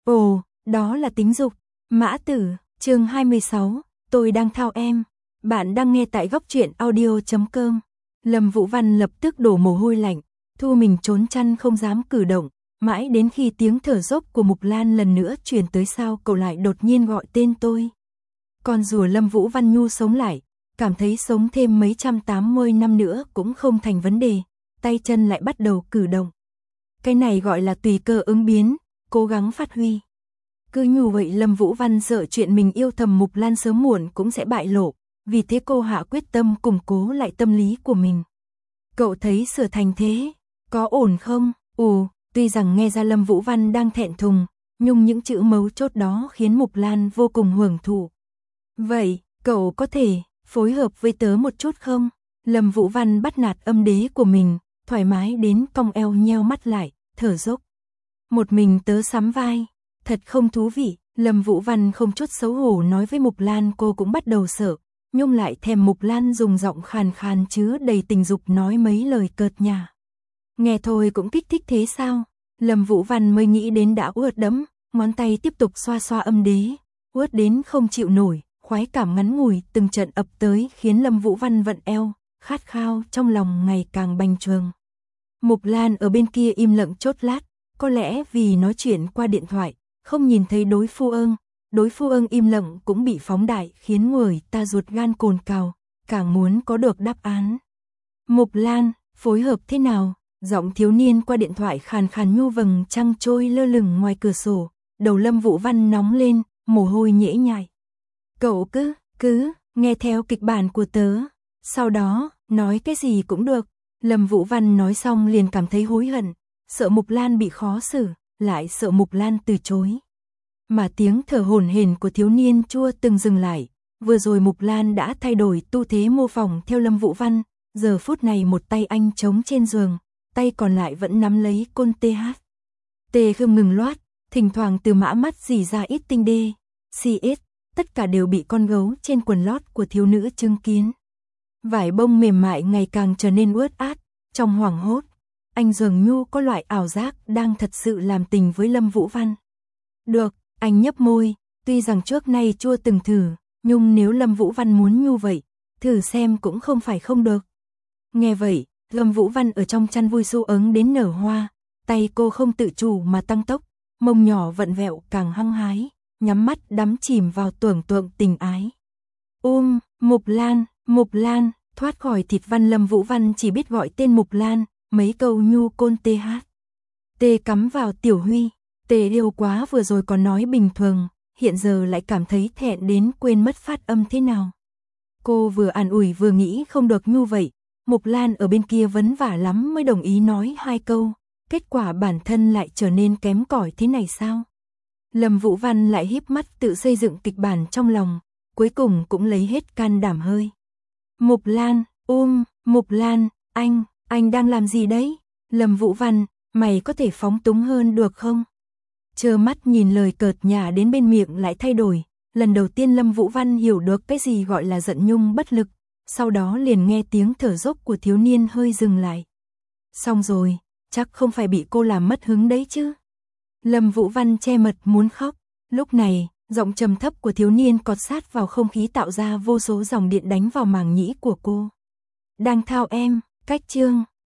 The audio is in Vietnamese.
Ồ, đó là tính dục. Mã Tử, chương 26, tôi đang thao em. Bạn đang nghe tại góc truyện audio.com. Lâm Vũ Văn lập tức đổ mồ hôi lạnh, thu mình trốn chăn không dám cử động, mãi đến khi tiếng thở dốc của Mục Lan lần nữa truyền tới sao cậu lại đột nhiên gọi tên tôi. Con rùa Lâm Vũ Văn nhu sống lại, cảm thấy sống thêm mấy 180 năm nữa cũng không thành vấn đề, tay chân lại bắt đầu cử động. Cái này gọi là tùy cơ ứng biến, cố gắng phát huy. Cứ như vậy Lâm Vũ Văn sợ chuyện mình yêu thầm Mục Lan sớm muộn cũng sẽ bại lộ, vì thế cô hạ quyết tâm củng cố lại tâm lý của mình. Cậu thấy sửa thành thế, có ổn không? Tuy rằng nghe ra Lâm Vũ Văn đang thẹn thùng, nhưng những chữ mấu chốt đó khiến Mục Lan vô cùng hưởng thụ. Vậy, cậu có thể phối hợp với tớ một chút không? Lâm Vũ Văn bắt nạt âm đế của mình, thoải mái đến cong eo nheo mắt lại, thở dốc. Một mình tớ sắm vai, thật không thú vị. Lâm Vũ Văn không chút xấu hổ nói với Mục Lan, cô cũng bắt đầu sợ, nhưng lại thèm Mục Lan dùng giọng khàn khàn chứa đầy tình dục nói mấy lời cợt nhả. Nghe thôi cũng kích thích thế sao? Lâm Vũ Văn mới nghĩ đến đã ướt đẫm, ngón tay tiếp tục xoa xoa âm đế, ướt đến không chịu nổi, khoái cảm ngắn ngủi từng trận ập tới khiến Lâm Vũ Văn vận eo, khát khao trong lòng ngày càng bành trướng. Mục Lan ở bên kia im lặng chốt lát, có lẽ vì nói chuyện qua điện thoại, không nhìn thấy đối phương im lặng cũng bị phóng đại khiến người ta ruột gan cồn cào, càng muốn có được đáp án. Mục Lan, phối hợp thế nào? Giọng thiếu niên qua điện thoại khàn khàn nhu vầng trăng trôi lơ lửng ngoài cửa sổ, đầu Lâm Vũ Văn nóng lên, mồ hôi nhễ nhại. Cậu cứ nghe theo kịch bản của tớ, sau đó nói cái gì cũng được. Lâm Vũ Văn nói xong liền cảm thấy hối hận, sợ Mục Lan bị khó xử, lại sợ Mục Lan từ chối. Mà tiếng thở hổn hển của thiếu niên chưa từng dừng lại, vừa rồi Mục Lan đã thay đổi tư thế mô phỏng theo Lâm Vũ Văn, giờ phút này một tay anh chống trên giường, tay còn lại vẫn nắm lấy côn TH. Tê không ngừng loát, thỉnh thoảng từ mã mắt rỉ ra ít tinh đê, CS, tất cả đều bị con gấu trên quần lót của thiếu nữ chứng kiến. Vải bông mềm mại ngày càng trở nên ướt át, trong hoảng hốt, anh dường như có loại ảo giác đang thật sự làm tình với Lâm Vũ Văn. Được, anh nhấp môi, tuy rằng trước nay chưa từng thử, nhưng nếu Lâm Vũ Văn muốn như vậy, thử xem cũng không phải không được. Nghe vậy, Lâm Vũ Văn ở trong chăn vui su ớn đến nở hoa, tay cô không tự chủ mà tăng tốc, mông nhỏ vặn vẹo càng hăng hái, nhắm mắt đắm chìm vào tưởng tượng tình ái. Mục Lan, thoát khỏi thịt văn Lâm Vũ Văn chỉ biết gọi tên Mục Lan, mấy câu nhu côn TH. Tê cắm vào Tiểu Huy, Tê yêu quá vừa rồi còn nói bình thường, hiện giờ lại cảm thấy thẹn đến quên mất phát âm thế nào. Cô vừa an ủi vừa nghĩ không được như vậy, Mục Lan ở bên kia vấn vả lắm mới đồng ý nói 2 câu, kết quả bản thân lại trở nên kém cỏi thế này sao? Lâm Vũ Văn lại híp mắt tự xây dựng kịch bản trong lòng, cuối cùng cũng lấy hết can đảm hơi. Mục Lan, anh đang làm gì đấy? Lâm Vũ Văn, mày có thể phóng túng hơn được không? Trơ mắt nhìn lời cợt nhả đến bên miệng lại thay đổi, lần đầu tiên Lâm Vũ Văn hiểu được cái gì gọi là giận nhung bất lực, sau đó liền nghe tiếng thở dốc của thiếu niên hơi dừng lại. Xong rồi, chắc không phải bị cô làm mất hứng đấy chứ? Lâm Vũ Văn che mặt muốn khóc, lúc này, giọng trầm thấp của thiếu niên cọt sát vào không khí tạo ra vô số dòng điện đánh vào màng nhĩ của cô. Đang thao em, cách chương